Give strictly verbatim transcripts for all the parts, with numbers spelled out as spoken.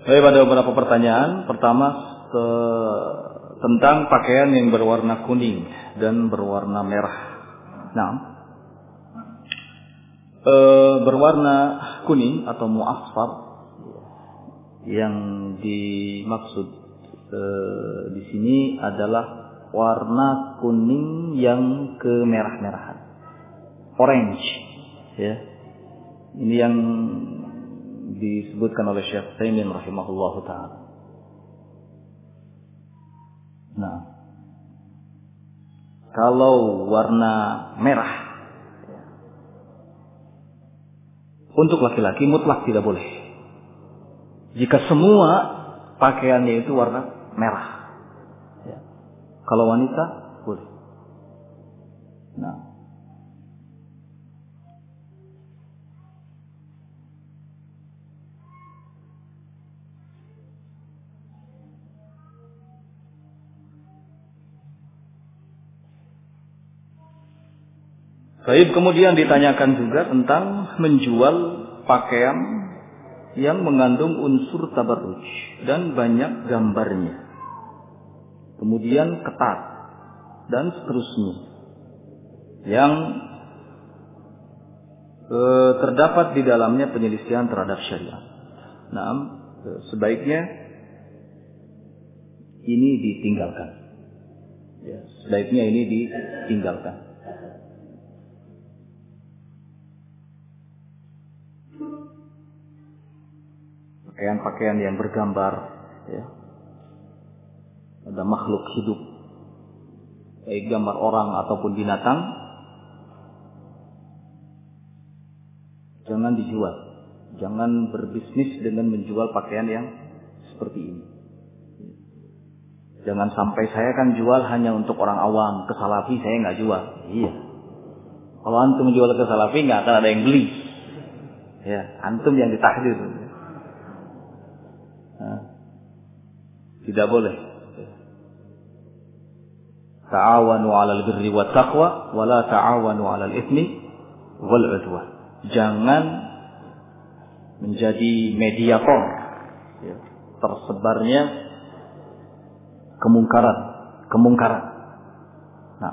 Baik, ada beberapa pertanyaan. Pertama se- tentang pakaian yang berwarna kuning dan berwarna merah. Nah, e, berwarna kuning atau mu'asfar yang dimaksud e, di sini adalah warna kuning yang kemerah-merahan, orange, ya. Ini yang disebutkan oleh Syekh Utsaimin rahimahullahu taala. Nah, kalau warna merah untuk laki-laki mutlak tidak boleh. Jika semua pakaiannya itu warna merah, ya. Kalau wanita boleh. Nah, baik, kemudian ditanyakan juga tentang menjual pakaian yang mengandung unsur tabarruj dan banyak gambarnya, kemudian ketat dan seterusnya, yang e, terdapat di dalamnya penyelisihan terhadap syariat. Nah, e, sebaiknya ini ditinggalkan. Ya, sebaiknya ini ditinggalkan. Pakaian-pakaian yang bergambar, ya, ada makhluk hidup, baik gambar orang ataupun binatang, jangan dijual. Jangan berbisnis dengan menjual pakaian yang seperti ini. Jangan sampai saya kan jual hanya untuk orang awam, ke salafi saya nggak jual. Iya. Kalau antum jual ke salafi nggak akan ada yang beli. Ya, antum yang ditahdir. Nah, tidak boleh. Ta'awanu 'alal birri wat taqwa wa la ta'awanu 'alal itsmi wal 'udwan. Jangan menjadi mediator, ya, tersebarnya kemungkaran, kemungkaran. Nah,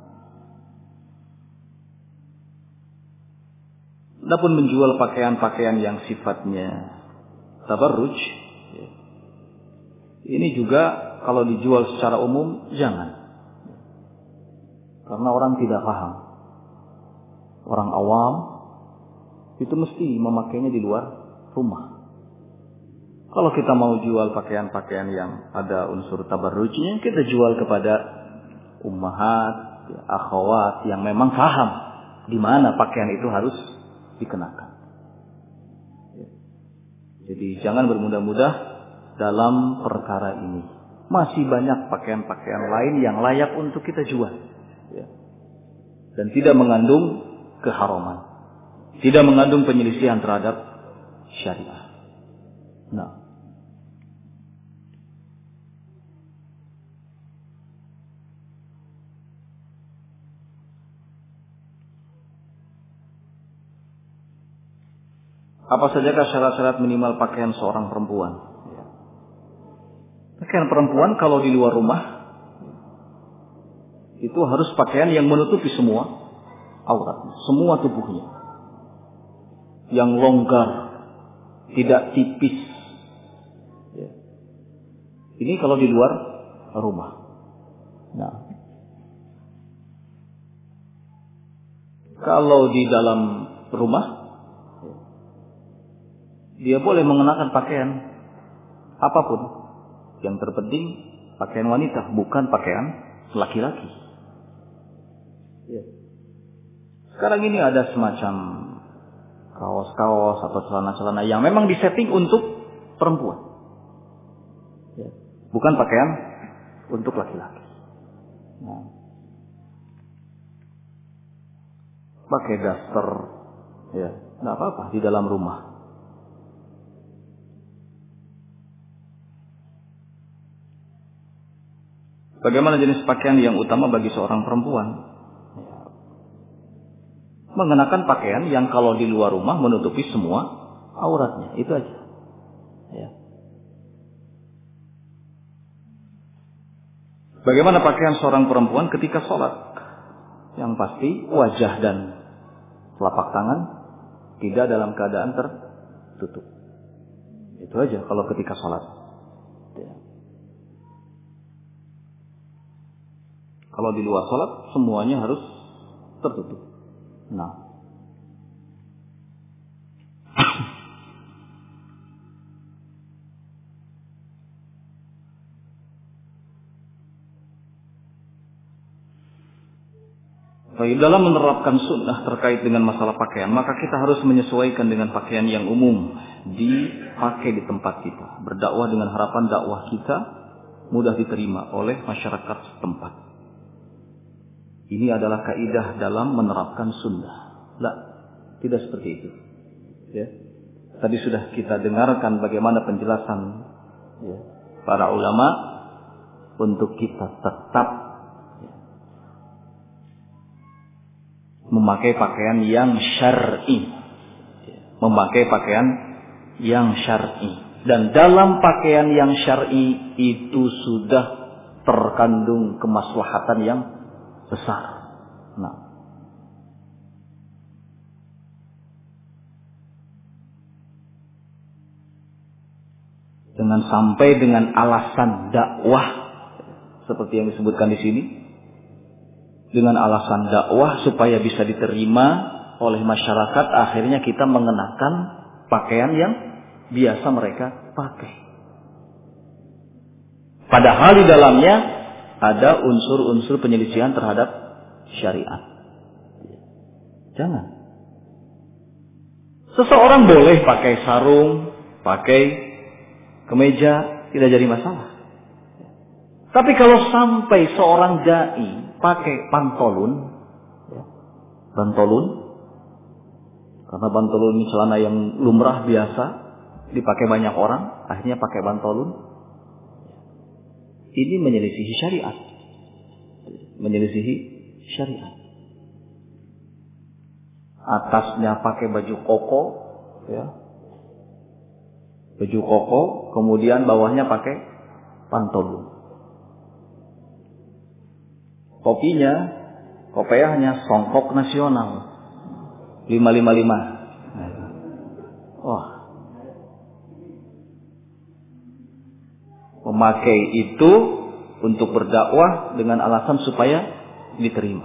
adapun menjual pakaian-pakaian yang sifatnya tabarruj, ya, ini juga kalau dijual secara umum jangan, karena orang tidak paham. Orang awam itu mesti memakainya di luar rumah. Kalau kita mau jual pakaian-pakaian yang ada unsur tabarrujnya, kita jual kepada ummahat, ya, akhwat yang memang paham di mana pakaian itu harus dikenakan. Ya. Jadi jangan bermudah-mudah dalam perkara ini. Masih banyak pakaian-pakaian lain yang layak untuk kita jual, ya, dan tidak mengandung keharaman, tidak mengandung penyelisihan terhadap syariah. Nah, apa sajakah syarat-syarat minimal pakaian seorang perempuan? Ya. Pakaian perempuan kalau di luar rumah itu harus pakaian yang menutupi semua aurat, semua tubuhnya, yang longgar, tidak tipis. Ya. Ini kalau di luar rumah. Nah, kalau di dalam rumah, dia boleh mengenakan pakaian apapun. Yang terpenting pakaian wanita, bukan pakaian laki-laki. Ya. Sekarang ini ada semacam kaos-kaos atau celana-celana yang memang disetting untuk perempuan, ya, bukan pakaian untuk laki-laki. Nah, pakai daster, ya, nggak apa-apa di dalam rumah. Bagaimana jenis pakaian yang utama bagi seorang perempuan? Mengenakan pakaian yang kalau di luar rumah menutupi semua auratnya, itu aja. Ya. Bagaimana pakaian seorang perempuan ketika sholat? Yang pasti wajah dan telapak tangan tidak dalam keadaan tertutup. Itu aja kalau ketika sholat. Kalau di luar sholat semuanya harus tertutup. Nah, baik, dalam menerapkan sunnah terkait dengan masalah pakaian, maka kita harus menyesuaikan dengan pakaian yang umum dipakai di tempat kita. Berdakwah dengan harapan dakwah kita mudah diterima oleh masyarakat setempat. Ini adalah kaidah dalam menerapkan sunnah. Lah, tidak seperti itu. Ya. Tadi sudah kita dengarkan bagaimana penjelasan ya, para ulama untuk kita tetap ya, memakai pakaian yang syar'i, memakai pakaian yang syar'i. Dan dalam pakaian yang syar'i itu sudah terkandung kemaslahatan yang besar. Nah, dengan sampai dengan alasan dakwah seperti yang disebutkan di sini, dengan alasan dakwah supaya bisa diterima oleh masyarakat, akhirnya kita mengenakan pakaian yang biasa mereka pakai. Padahal di dalamnya ada unsur-unsur penyelisihan terhadap syariat. Jangan. Seseorang boleh pakai sarung, pakai kemeja, tidak jadi masalah. Tapi kalau sampai seorang dai pakai pantolun, ya, pantolun, karena pantolun ini celana yang lumrah biasa, dipakai banyak orang, akhirnya pakai pantolun. Ini menyelisihi syariat. Menyelisihi syariat. Atasnya pakai baju koko, ya. Baju koko, kemudian bawahnya pakai pantolun. Kopinya, kopiahnya songkok nasional. lima lima lima. Wah. Memakai itu untuk berdakwah dengan alasan supaya diterima.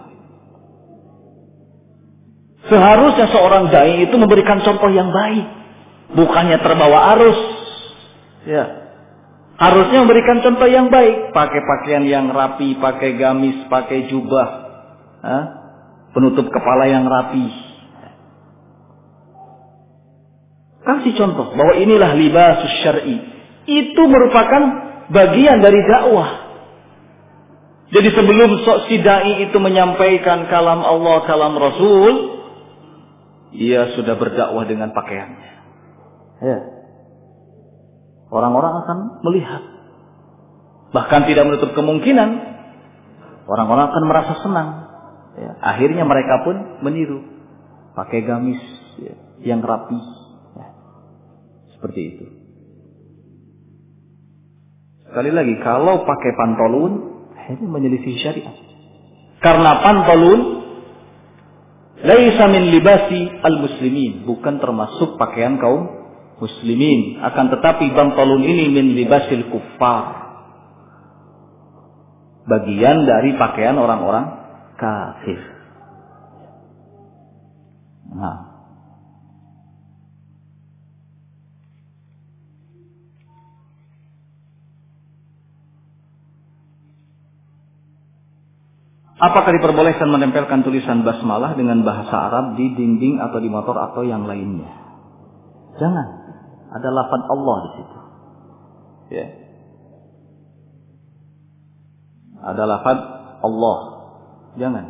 Seharusnya seorang dai itu memberikan contoh yang baik, bukannya terbawa arus. Ya, harusnya memberikan contoh yang baik, pakai pakaian yang rapi, pakai gamis, pakai jubah, Hah? penutup kepala yang rapi. Kasih contoh bahwa inilah libasus syar'i. Itu merupakan bagian dari dakwah. Jadi sebelum si dai itu menyampaikan kalam Allah, kalam Rasul, ia sudah berdakwah dengan pakaiannya. Ya. Orang-orang akan melihat. Bahkan tidak menutup kemungkinan orang-orang akan merasa senang. Ya. Akhirnya mereka pun meniru, pakai gamis ya, yang rapi. Ya. Seperti itu. Sekali lagi, kalau pakai pantolun, ini menyelisih syariat. Karena pantolun laisa min libasi al-muslimin, bukan termasuk pakaian kaum muslimin. Akan tetapi pantolun ini min libasil kuffar, bagian dari pakaian orang-orang kafir. Nah, apakah diperbolehkan menempelkan tulisan basmalah dengan bahasa Arab di dinding atau di motor atau yang lainnya? Jangan. Ada lafaz Allah di situ. Ya. Ada lafaz Allah. Jangan.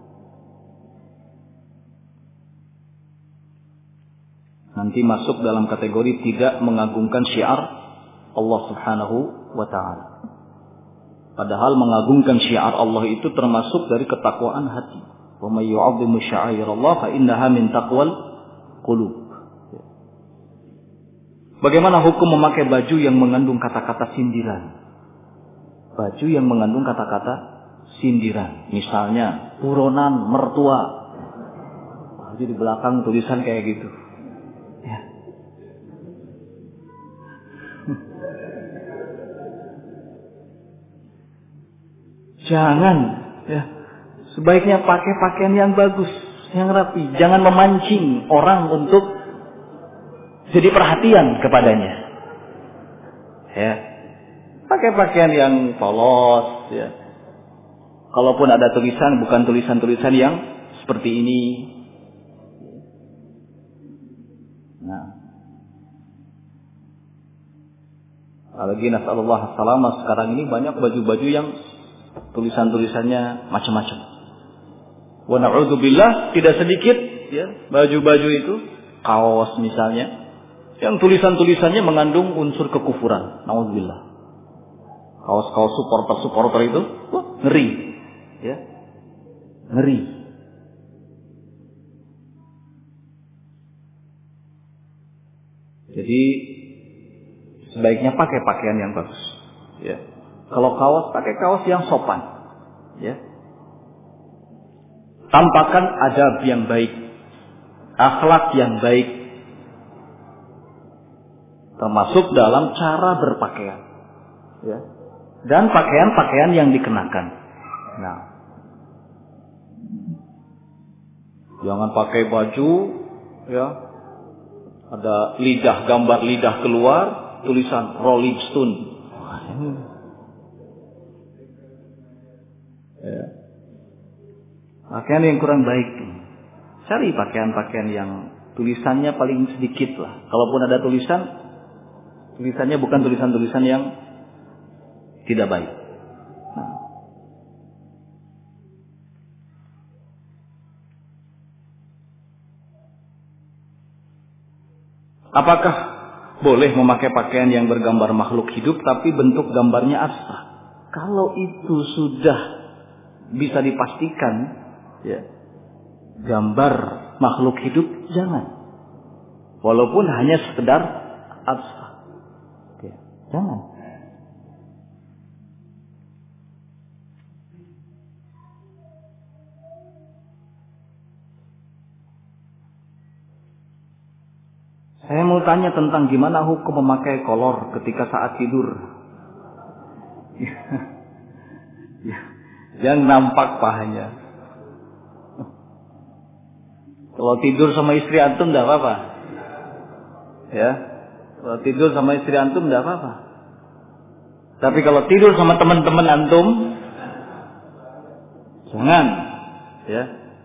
Nanti masuk dalam kategori tidak mengagungkan syiar Allah Subhanahu wa ta'ala. Padahal mengagungkan syiar Allah itu termasuk dari ketakwaan hati. Wa may yu'azzimu sya'airallah fa innaha min taqwal qulub. Bagaimana hukum memakai baju yang mengandung kata-kata sindiran? baju yang mengandung kata-kata sindiran. Misalnya, buronan mertua. Jadi di belakang tulisan kayak gitu. Ya. Jangan, ya. Sebaiknya pakai pakaian yang bagus, yang rapi. Jangan memancing orang untuk jadi perhatian kepadanya. Ya. Pakai pakaian yang polos, ya. Kalaupun ada tulisan, bukan tulisan-tulisan yang seperti ini. Nah. Apalagi nasallallahu salamah sekarang ini banyak baju-baju yang tulisan-tulisannya macam-macam. Wa na'udzubillah, tidak sedikit ya baju-baju itu, kaos misalnya, yang tulisan-tulisannya mengandung unsur kekufuran. Na'udzubillah. Kaos-kaos supporter-supporter itu, wah, ngeri. Ya. Ngeri. Jadi sebaiknya pakai pakaian yang bagus. Ya. Kalau kaos, pakai kaos yang sopan. Ya. Tampakkan adab yang baik, akhlak yang baik, termasuk dalam cara berpakaian. Ya. Dan pakaian-pakaian yang dikenakan. Nah, jangan pakai baju, ya, ada lidah, gambar lidah keluar, tulisan Rolling Stone. Ya. Pakaian yang kurang baik. Cari pakaian-pakaian yang tulisannya paling sedikit lah. Kalaupun ada tulisan, tulisannya bukan tulisan-tulisan yang tidak baik. Nah. Apakah boleh memakai pakaian yang bergambar makhluk hidup tapi bentuk gambarnya abstrak? Kalau itu sudah bisa dipastikan, ya, gambar makhluk hidup, jangan. Walaupun hanya sekedar abstrak, ya, jangan. Saya mau tanya tentang gimana hukum memakai kolor ketika saat tidur. Yang nampak pahanya. Kalau tidur sama istri antum tidak apa-apa. Ya. Kalau tidur sama istri antum tidak apa-apa. Tapi kalau tidur sama teman-teman antum, jangan. Ya.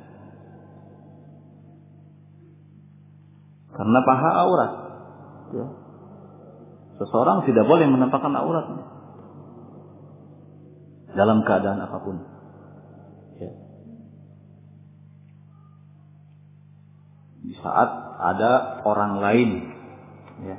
Karena paha aurat. Ya. Seseorang tidak boleh menampakkan auratnya dalam keadaan apapun. Ya. Di saat ada orang lain. Ya.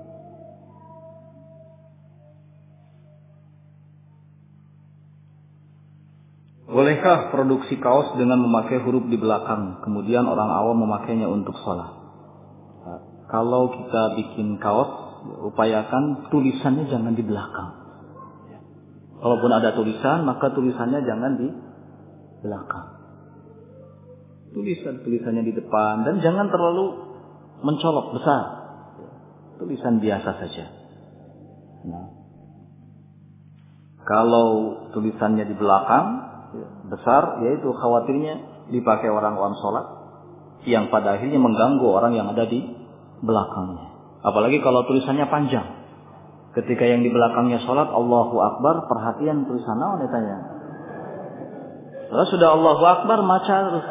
Bolehkah produksi kaos dengan memakai huruf di belakang, kemudian orang awam memakainya untuk sholat? Nah, kalau kita bikin kaos, upayakan tulisannya jangan di belakang. Kalaupun ada tulisan, maka tulisannya jangan di belakang. Tulisan-tulisannya di depan, dan jangan terlalu mencolok besar. Tulisan biasa saja. Nah, kalau tulisannya di belakang besar, yaitu khawatirnya dipakai orang awam sholat, yang pada akhirnya mengganggu orang yang ada di belakangnya. Apalagi kalau tulisannya panjang. Ketika yang di belakangnya sholat, Allahu Akbar, perhatian tulisan naon ditanya. Kalau sudah Allahu Akbar, maca terus.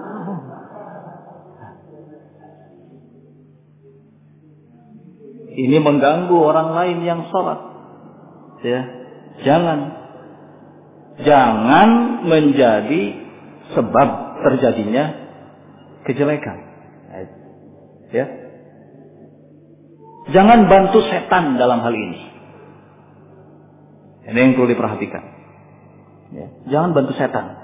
Ini mengganggu orang lain yang sholat. Ya, jangan, jangan menjadi sebab terjadinya kejelekan. Ya, jangan bantu setan dalam hal ini. Ini yang perlu diperhatikan. Ya, jangan bantu setan.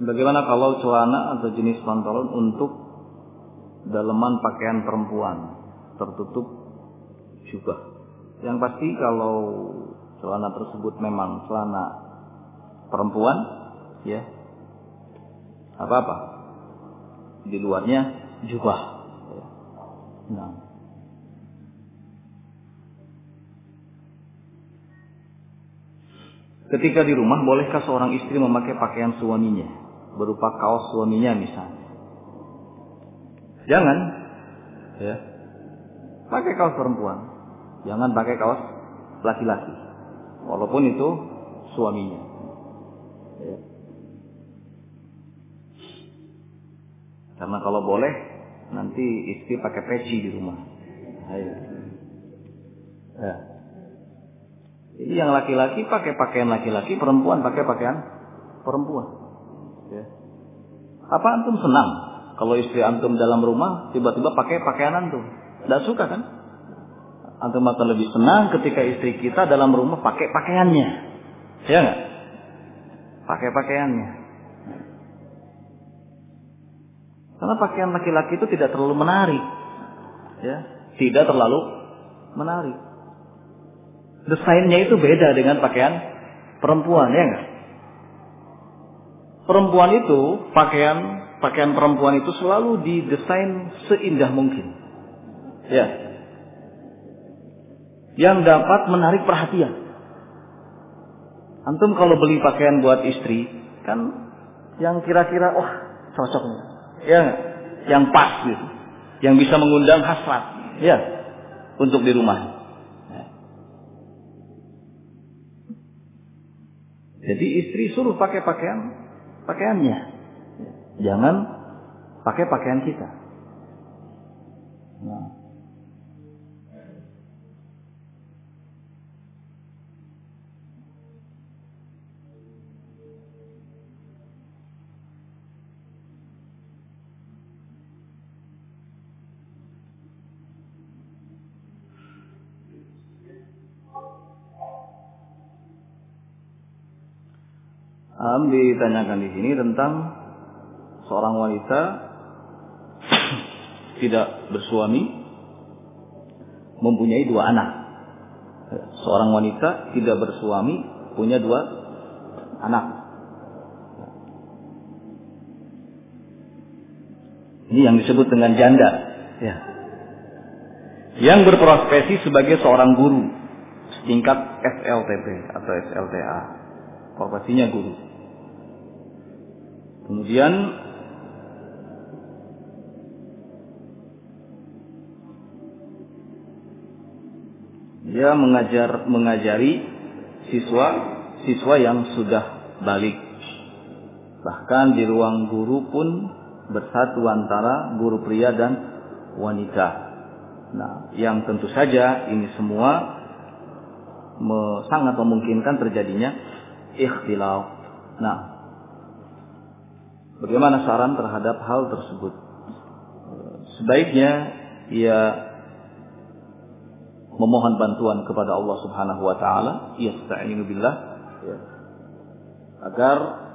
Bagaimana kalau celana atau jenis pantalon untuk daleman pakaian perempuan tertutup juga? Yang pasti kalau celana tersebut memang celana perempuan, ya, apa-apa. Di luarnya jubah. Nah. Ketika di rumah, bolehkah seorang istri memakai pakaian suaminya, berupa kaos suaminya misalnya? Jangan, ya. Pakai kaos perempuan, jangan pakai kaos laki-laki, walaupun itu suaminya. Ya. Karena kalau boleh, nanti istri pakai peci di rumah. Ayo. Ya. Jadi yang laki-laki pakai pakaian laki-laki, perempuan pakai pakaian perempuan. Ya. Apa antum senang kalau istri antum dalam rumah tiba-tiba pakai pakaian antum? Tidak suka kan? Antum akan lebih senang ketika istri kita dalam rumah pakai pakaiannya, ya nggak? Pakai pakaiannya. Karena pakaian laki-laki itu tidak terlalu menarik, ya, tidak terlalu menarik. Desainnya itu beda dengan pakaian perempuan, ya enggak? Perempuan itu, pakaian pakaian perempuan itu selalu didesain seindah mungkin. Ya. Yang dapat menarik perhatian. Antum kalau beli pakaian buat istri, kan yang kira-kira wah, cocok nih. Ya enggak? Yang pas gitu. Yang bisa mengundang hasrat, ya, untuk di rumah. Jadi istri suruh pakai pakaian pakaiannya, jangan pakai pakaian kita. Nah. Um, ditanyakan di sini tentang seorang wanita tidak bersuami, mempunyai dua anak. Seorang wanita tidak bersuami, punya dua anak. Ini yang disebut dengan janda, ya. Yang berprofesi sebagai seorang guru, setingkat S L T P atau S L T A, profesinya guru. Kemudian dia mengajar mengajari siswa siswa yang sudah balik. Bahkan di ruang guru pun bersatu antara guru pria dan wanita. Nah, yang tentu saja ini semua me, sangat memungkinkan terjadinya ikhtilaf. Nah, bagaimana saran terhadap hal tersebut? Sebaiknya ia memohon bantuan kepada Allah Subhanahu wa taala, yasta'inu billah, ya, agar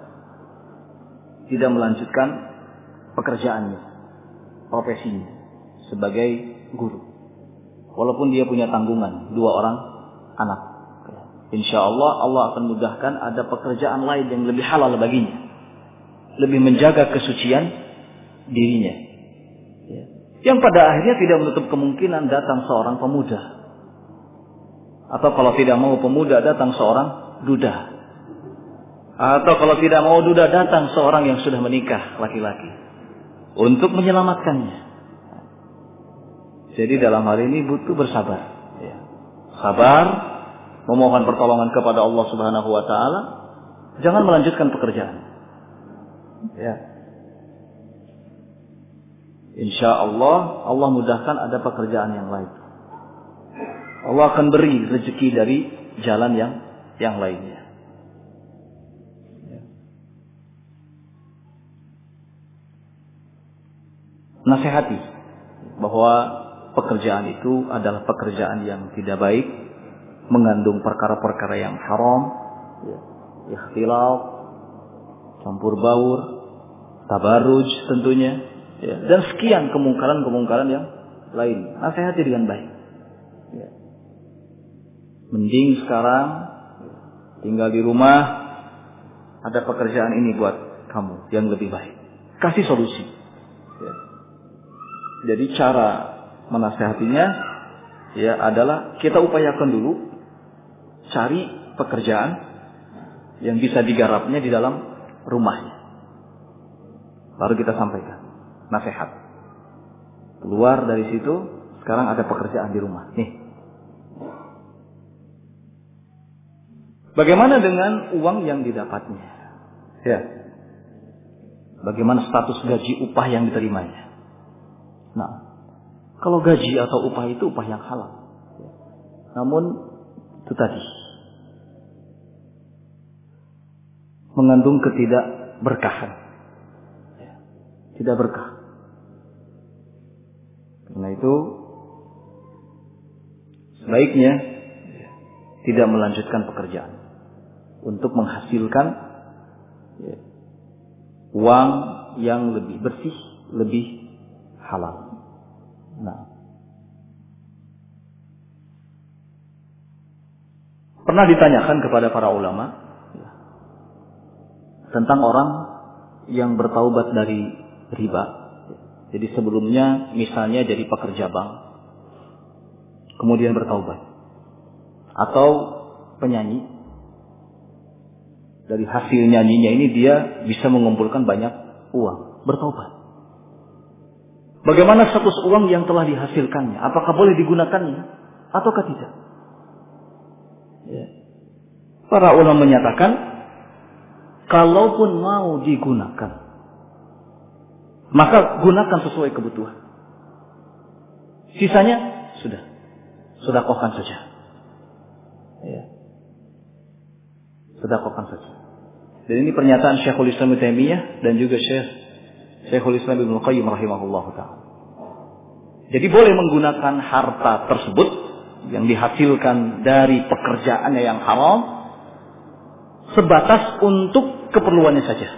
tidak melanjutkan pekerjaannya, profesinya sebagai guru. Walaupun dia punya tanggungan dua orang anak. Insya Allah Allah akan mudahkan ada pekerjaan lain yang lebih halal baginya, lebih menjaga kesucian dirinya, ya. Yang pada akhirnya tidak menutup kemungkinan datang seorang pemuda, atau kalau tidak mau pemuda datang seorang duda, atau kalau tidak mau duda datang seorang yang sudah menikah laki-laki untuk menyelamatkannya. Jadi dalam hal ini butuh bersabar, ya. Sabar, memohon pertolongan kepada Allah Subhanahu wa taala, jangan melanjutkan pekerjaan. Ya. Insya Allah Allah mudahkan ada pekerjaan yang lain. Allah akan beri rezeki dari jalan yang yang lainnya. Ya. Nasihati bahwa pekerjaan itu adalah pekerjaan yang tidak baik, mengandung perkara-perkara yang haram, ya, ikhtilaf, campur baur, tabarruj tentunya, ya, dan sekian kemungkaran-kemungkaran yang lain. Nasihati dengan baik. Ya. Mending sekarang tinggal di rumah, ada pekerjaan ini buat kamu yang lebih baik. Kasih solusi. Ya. Jadi cara menasihatinya ya adalah kita upayakan dulu cari pekerjaan yang bisa digarapnya di dalam rumahnya. Baru kita sampaikan nasihat. Keluar dari situ, sekarang ada pekerjaan di rumah. Nih. Bagaimana dengan uang yang didapatnya? Ya. Bagaimana status gaji upah yang diterimanya? Nah, kalau gaji atau upah itu upah yang halal. Namun itu tadi mengandung ketidakberkahan. Tidak berkah. Karena itu sebaiknya tidak melanjutkan pekerjaan untuk menghasilkan ya, uang yang lebih bersih, lebih halal. Nah, pernah ditanyakan kepada para ulama ya, tentang orang yang bertaubat dari riba. Jadi sebelumnya misalnya jadi pekerja bank, kemudian bertaubat, atau penyanyi, dari hasil nyanyinya ini dia bisa mengumpulkan banyak uang, bertaubat. Bagaimana status uang yang telah dihasilkannya? Apakah boleh digunakannya ataukah tidak? Ya. Para ulama menyatakan, kalaupun mau digunakan, maka gunakan sesuai kebutuhan. Sisanya sudah, sedekahkan saja. Ya. Sedekahkan saja. Dan ini pernyataan Syekhul Islam Ibnu Taimiyah dan juga Syekh Syekhul Islam Ibnu Qayyim rahimahullahu taala. Jadi boleh menggunakan harta tersebut yang dihasilkan dari pekerjaannya yang haram sebatas untuk keperluannya saja.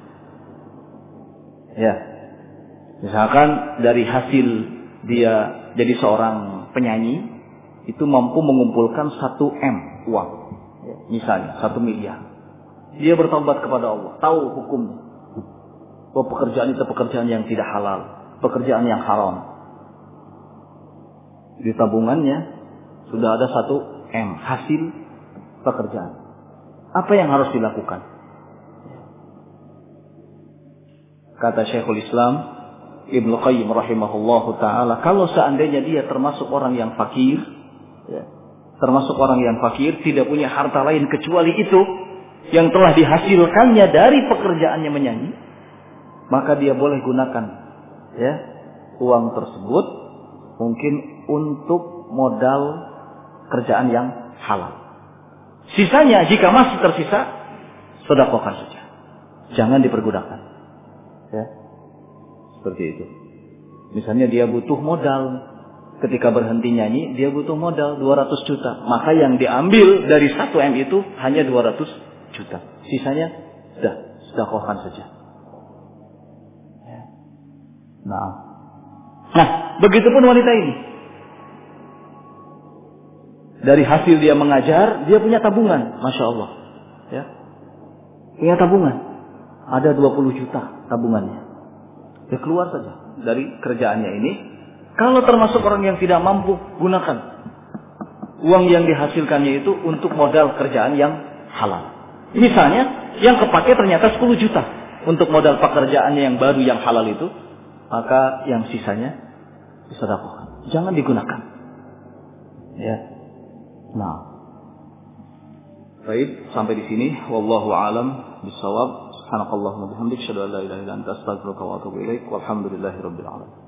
Ya. Misalkan dari hasil dia jadi seorang penyanyi itu mampu mengumpulkan satu M uang. Ya, misalnya satu miliar. Dia bertobat kepada Allah, tahu hukumnya. Bahwa pekerjaan itu pekerjaan yang tidak halal, pekerjaan yang haram. Di tabungannya sudah ada satu M hasil pekerjaan. Apa yang harus dilakukan? Kata Syekhul Islam Ibnu Qayyim rahimahullahu taala, kalau seandainya dia termasuk orang yang fakir, ya, termasuk orang yang fakir, tidak punya harta lain kecuali itu yang telah dihasilkannya dari pekerjaannya menyanyi, maka dia boleh gunakan ya uang tersebut mungkin untuk modal kerjaan yang halal. Sisanya jika masih tersisa, sedekahkan saja. Jangan dipergunakan. Ya. Seperti itu. Misalnya dia butuh modal ketika berhenti nyanyi, dia butuh modal dua ratus juta. Maka yang diambil dari satu M itu hanya dua ratus juta. Sisanya sudah sedekahkan saja. Ya. Nah. Nah, begitupun wanita ini. Dari hasil dia mengajar, dia punya tabungan, masya Allah, ya, punya tabungan, ada dua puluh juta tabungannya. Dia keluar saja dari kerjaannya ini. Kalau termasuk orang yang tidak mampu, gunakan uang yang dihasilkannya itu untuk modal kerjaan yang halal. Misalnya, yang kepake ternyata sepuluh juta untuk modal pekerjaannya yang baru yang halal itu, maka yang sisanya disedekahkan. Jangan digunakan. Ya. Nah, baik, sampai di sini. Wallahu a'lam bishawab. Subhanakallahumma bihamdika, asyhadu an la ilaha illa anta, astaghfiruka wa atubu ilaik. Walhamdulillahirabbil alamin.